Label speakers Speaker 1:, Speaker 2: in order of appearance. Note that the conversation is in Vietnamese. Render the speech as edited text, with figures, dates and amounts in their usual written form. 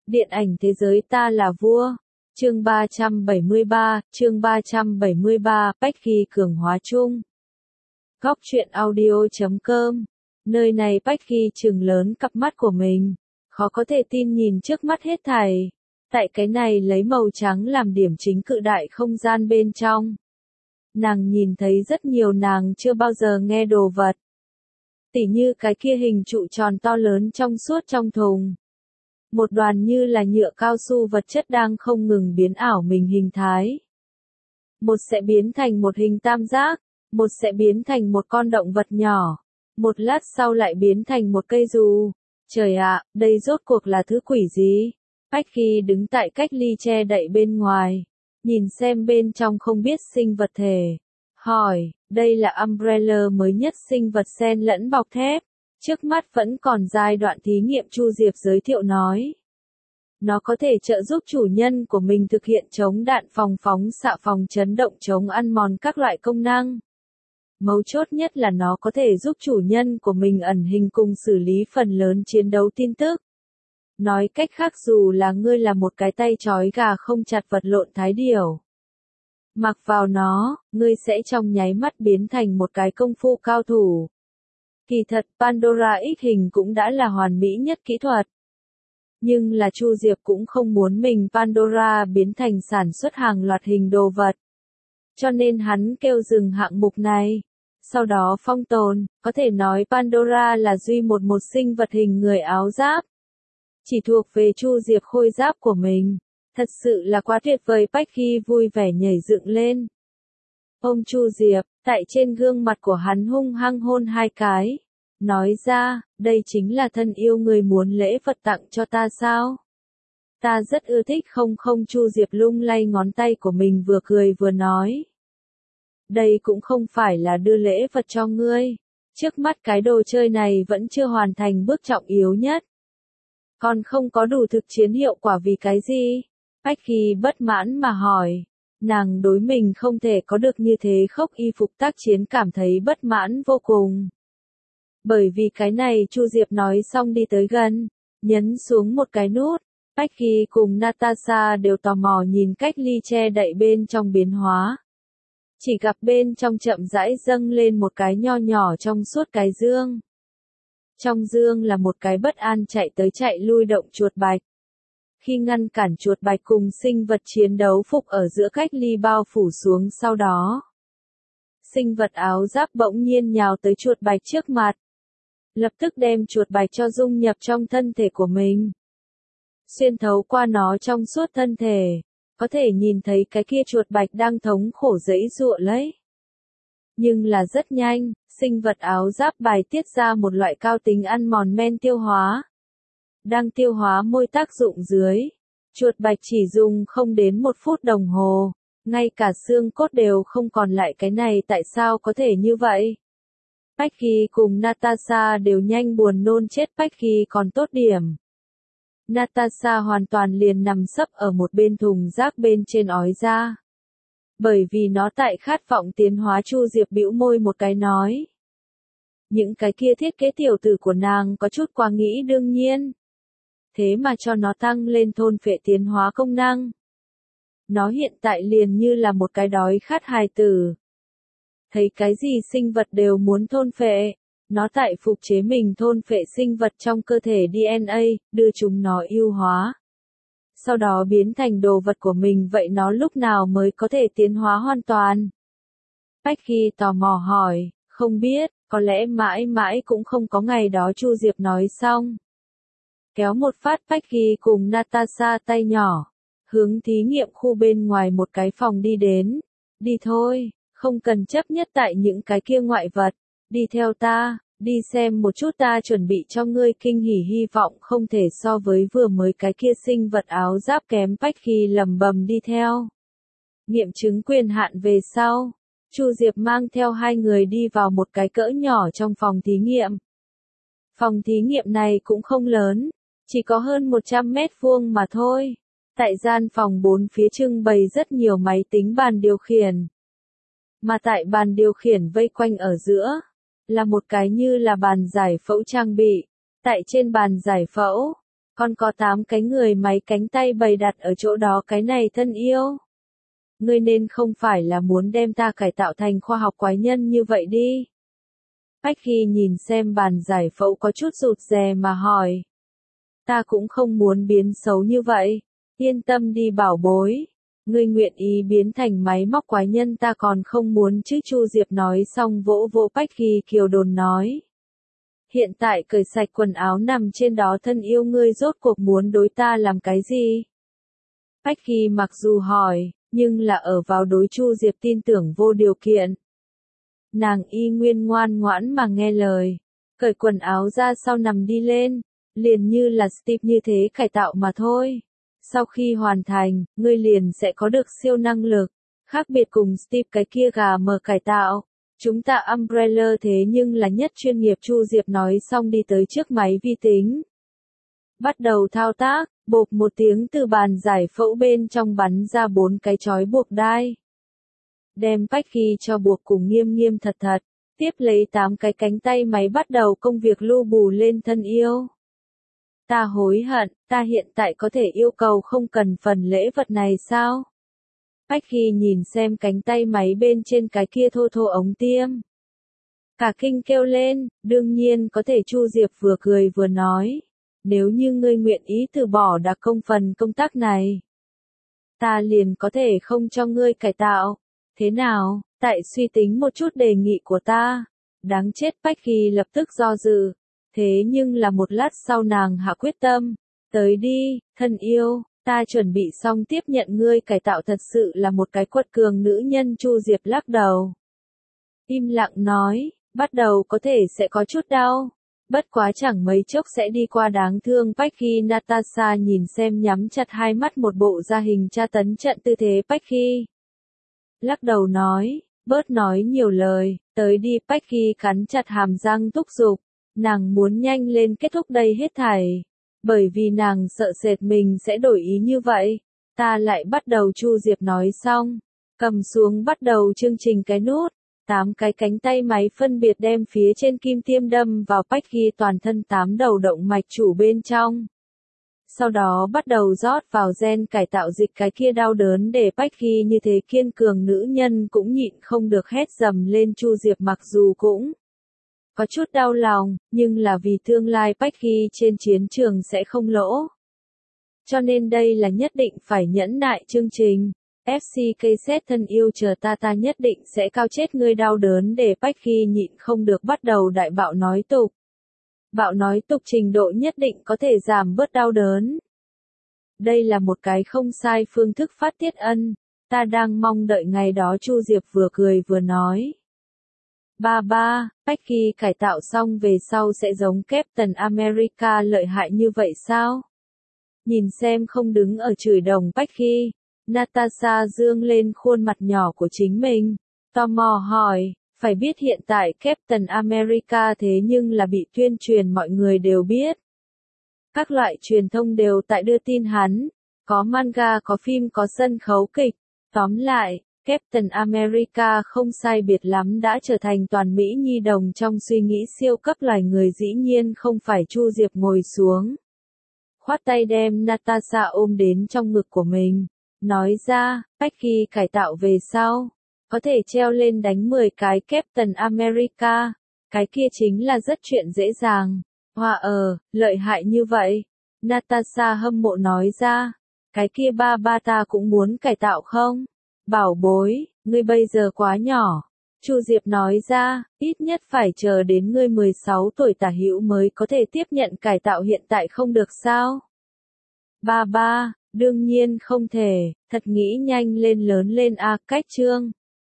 Speaker 1: Điện ảnh thế giới ta là vua. Chương 373, Bách Khi cường hóa chung. Góc truyện audio.com. Nơi này Bách Khi trừng lớn cặp mắt của mình, khó có thể tin nhìn trước mắt hết thảy. Tại cái này lấy màu trắng làm điểm chính cự đại không gian bên trong. Nàng nhìn thấy rất nhiều nàng chưa bao giờ nghe đồ vật. Tỉ như cái kia hình trụ tròn to lớn trong suốt trong thùng. Một đoàn như là nhựa cao su vật chất đang không ngừng biến ảo mình hình thái. Một sẽ biến thành một hình tam giác, một sẽ biến thành một con động vật nhỏ, một lát sau lại biến thành một cây dù. Trời ạ, đây rốt cuộc là thứ quỷ gì? Bách Khi đứng tại cách ly che đậy bên ngoài, nhìn xem bên trong không biết sinh vật thể. Hỏi, đây là Umbrella mới nhất sinh vật xen lẫn bọc thép. Trước mắt vẫn còn giai đoạn thí nghiệm, Chu Diệp giới thiệu nói. Nó có thể trợ giúp chủ nhân của mình thực hiện chống đạn phòng phóng xạ, phòng chấn động, chống ăn mòn các loại công năng. Mấu chốt nhất là nó có thể giúp chủ nhân của mình ẩn hình cùng xử lý phần lớn chiến đấu tin tức. Nói cách khác, dù là ngươi là một cái tay trói gà không chặt vật lộn thái điểu, mặc vào nó, ngươi sẽ trong nháy mắt biến thành một cái công phu cao thủ. Kỳ thật Pandora X hình cũng đã là hoàn mỹ nhất kỹ thuật. Nhưng là Chu Diệp cũng không muốn mình Pandora biến thành sản xuất hàng loạt hình đồ vật. Cho nên hắn kêu dừng hạng mục này. Sau đó phong tồn, có thể nói Pandora là duy một sinh vật hình người áo giáp. Chỉ thuộc về Chu Diệp khôi giáp của mình. Thật sự là quá tuyệt vời. Bách Khi vui vẻ nhảy dựng lên. Ôm Chu Diệp, tại trên gương mặt của hắn hung hăng hôn hai cái. Nói ra, đây chính là thân yêu người muốn lễ vật tặng cho ta sao? Ta rất ưa thích. Không, Chu Diệp lung lay ngón tay của mình, vừa cười vừa nói. Đây cũng không phải là đưa lễ vật cho ngươi. Trước mắt cái đồ chơi này vẫn chưa hoàn thành bước trọng yếu nhất. Còn không có đủ thực chiến hiệu quả vì cái gì? Bách Khi bất mãn mà hỏi. Nàng đối mình không thể có được như thế khốc y phục tác chiến cảm thấy bất mãn vô cùng. Bởi vì cái này, Chu Diệp nói xong đi tới gần, nhấn xuống một cái nút. Bách Khi cùng Natasha đều tò mò nhìn cách ly che đậy bên trong biến hóa. Chỉ gặp bên trong chậm rãi dâng lên một cái nho nhỏ trong suốt cái dương. Trong dương là một cái bất an chạy tới chạy lui động chuột bạch. Khi ngăn cản chuột bạch cùng sinh vật chiến đấu phục ở giữa cách ly bao phủ xuống, sau đó sinh vật áo giáp bỗng nhiên nhào tới chuột bạch trước mặt. Lập tức đem chuột bạch cho dung nhập trong thân thể của mình. Xuyên thấu qua nó trong suốt thân thể, có thể nhìn thấy cái kia chuột bạch đang thống khổ giãy giụa lấy. Nhưng là rất nhanh, sinh vật áo giáp bài tiết ra một loại cao tính ăn mòn men tiêu hóa. Đang tiêu hóa môi tác dụng dưới, chuột bạch chỉ dùng không đến 1 phút đồng hồ, ngay cả xương cốt đều không còn lại. Cái này tại sao có thể như vậy? Bách Khi cùng Natasha đều nhanh buồn nôn chết. Bách Khi còn tốt điểm. Natasha hoàn toàn liền nằm sấp ở một bên thùng rác bên trên ói ra. Bởi vì nó tại khát vọng tiến hóa. Chu Diệp bĩu môi một cái nói. Những cái kia thiết kế tiểu tử của nàng có chút quá nghĩ đương nhiên. Thế mà cho nó tăng lên thôn phệ tiến hóa công năng. Nó hiện tại liền như là một cái đói khát hài tử. Thấy cái gì sinh vật đều muốn thôn phệ. Nó tại phục chế mình thôn phệ sinh vật trong cơ thể DNA, đưa chúng nó ưu hóa. Sau đó biến thành đồ vật của mình. Vậy nó lúc nào mới có thể tiến hóa hoàn toàn? Bách Khi tò mò hỏi, không biết, có lẽ mãi mãi cũng không có ngày đó. Chu Diệp nói xong. Kéo một phát Bách Khi cùng Natasha tay nhỏ, hướng thí nghiệm khu bên ngoài một cái phòng đi đến. Đi thôi, không cần chấp nhất tại những cái kia ngoại vật, đi theo ta, đi xem một chút ta chuẩn bị cho ngươi kinh hỉ. Hy vọng không thể so với vừa mới cái kia sinh vật áo giáp kém. Bách Khi lẩm bẩm đi theo. Nghiệm chứng quyền hạn về sau, Chu Diệp mang theo hai người đi vào một cái cỡ nhỏ trong phòng thí nghiệm. Phòng thí nghiệm này cũng không lớn, chỉ có hơn 100 mét vuông mà thôi. Tại gian phòng bốn phía trưng bày rất nhiều máy tính, bàn điều khiển. Mà tại bàn điều khiển vây quanh ở giữa, là một cái như là bàn giải phẫu trang bị. Tại trên bàn giải phẫu, Còn có 8 cái người máy cánh tay bày đặt ở chỗ đó cái này thân yêu. Ngươi nên không phải là muốn đem ta cải tạo thành khoa học quái nhân như vậy đi. Bách Hy nhìn xem bàn giải phẫu có chút rụt rè mà hỏi. Ta cũng không muốn biến xấu như vậy. Yên tâm đi bảo bối. Ngươi nguyện ý biến thành máy móc quái nhân ta còn không muốn chứ, Chu Diệp nói xong vỗ vỗ Bách Hy kiều đồn nói. Hiện tại cởi sạch quần áo nằm trên đó thân yêu, ngươi rốt cuộc muốn đối ta làm cái gì? Bách Hy mặc dù hỏi, nhưng là ở vào đối Chu Diệp tin tưởng vô điều kiện. Nàng y nguyên ngoan ngoãn mà nghe lời, cởi quần áo ra sau nằm đi lên, liền như là Steve như thế cải tạo mà thôi. Sau khi hoàn thành, ngươi liền sẽ có được siêu năng lực, khác biệt cùng Steve cái kia gà mờ cải tạo. Chúng ta Umbrella thế nhưng là nhất chuyên nghiệp, Chu Diệp nói xong đi tới trước máy vi tính. Bắt đầu thao tác, bộp một tiếng từ bàn giải phẫu bên trong bắn ra 4 cái chói buộc đai. Đem Bách Hy cho buộc cùng nghiêm nghiêm thật thật, tiếp lấy 8 cái cánh tay máy bắt đầu công việc lu bù lên thân yêu. Ta hối hận, ta hiện tại có thể yêu cầu không cần phần lễ vật này sao? Bách Hy nhìn xem cánh tay máy bên trên cái kia thô thô ống tiêm. Cả kinh kêu lên, đương nhiên có thể, Chu Diệp vừa cười vừa nói. Nếu như ngươi nguyện ý từ bỏ đặc công phần công tác này, ta liền có thể không cho ngươi cải tạo. Thế nào, tại suy tính một chút đề nghị của ta? Đáng chết, Bách Hy lập tức do dự. Thế nhưng là một lát sau nàng hạ quyết tâm. Tới đi, thân yêu, ta chuẩn bị xong tiếp nhận ngươi cải tạo, thật sự là một cái quật cường nữ nhân. Chu Diệp lắc đầu. Im lặng nói, bắt đầu có thể sẽ có chút đau. Bất quá chẳng mấy chốc sẽ đi qua, đáng thương. Bách Hy Natasha nhìn xem nhắm chặt hai mắt một bộ gia hình tra tấn trận tư thế Bách Hy. Lắc đầu nói, bớt nói nhiều lời, tới đi. Bách Hy cắn chặt hàm răng thúc giục, nàng muốn nhanh lên kết thúc đây hết thảy. Bởi vì nàng sợ sệt mình sẽ đổi ý như vậy. Ta lại bắt đầu, Chu Diệp nói xong, cầm xuống bắt đầu chương trình cái nút. 8 cái cánh tay máy phân biệt đem phía trên kim tiêm đâm vào Bách Hy toàn thân 8 đầu động mạch chủ bên trong. Sau đó bắt đầu rót vào gen cải tạo dịch, cái kia đau đớn để Bách Hy như thế kiên cường nữ nhân cũng nhịn không được hét dầm lên. Chu Diệp mặc dù cũng có chút đau lòng, nhưng là vì tương lai Bách Hy trên chiến trường sẽ không lỗ. Cho nên đây là nhất định phải nhẫn nại chương trình. FCKZ thân yêu, chờ ta nhất định sẽ cao chết ngươi, đau đớn để Bách Hy nhịn không được bắt đầu đại bạo nói tục. Bạo nói tục trình độ nhất định có thể giảm bớt đau đớn. Đây là một cái không sai phương thức phát tiết ân, ta đang mong đợi ngày đó. Chu Diệp vừa cười vừa nói. Ba, Bách Hy cải tạo xong về sau sẽ giống Captain America lợi hại như vậy sao? Nhìn xem không đứng ở chửi đồng Bách Hy, Natasha dương lên khuôn mặt nhỏ của chính mình, tò mò hỏi, phải biết hiện tại Captain America thế nhưng là bị tuyên truyền, mọi người đều biết. Các loại truyền thông đều tại đưa tin hắn, có manga, có phim, có sân khấu kịch. Tóm lại, Captain America không sai biệt lắm đã trở thành toàn Mỹ nhi đồng trong suy nghĩ siêu cấp loài người. Dĩ nhiên không phải. Chu Diệp ngồi xuống, khoát tay đem Natasha ôm đến trong ngực của mình, nói ra, Bách Hy cải tạo về sau, có thể treo lên đánh 10 cái Captain America, cái kia chính là rất chuyện dễ dàng. Hoa lợi hại như vậy. Natasha hâm mộ nói ra, cái kia ba ta cũng muốn cải tạo không? Bảo bối, ngươi bây giờ quá nhỏ. Chu Diệp nói ra, ít nhất phải chờ đến ngươi 16 tuổi tả hữu mới có thể tiếp nhận cải tạo, hiện tại không được sao? Ba, đương nhiên không thể, thật nghĩ nhanh lên lớn lên a. Cách chương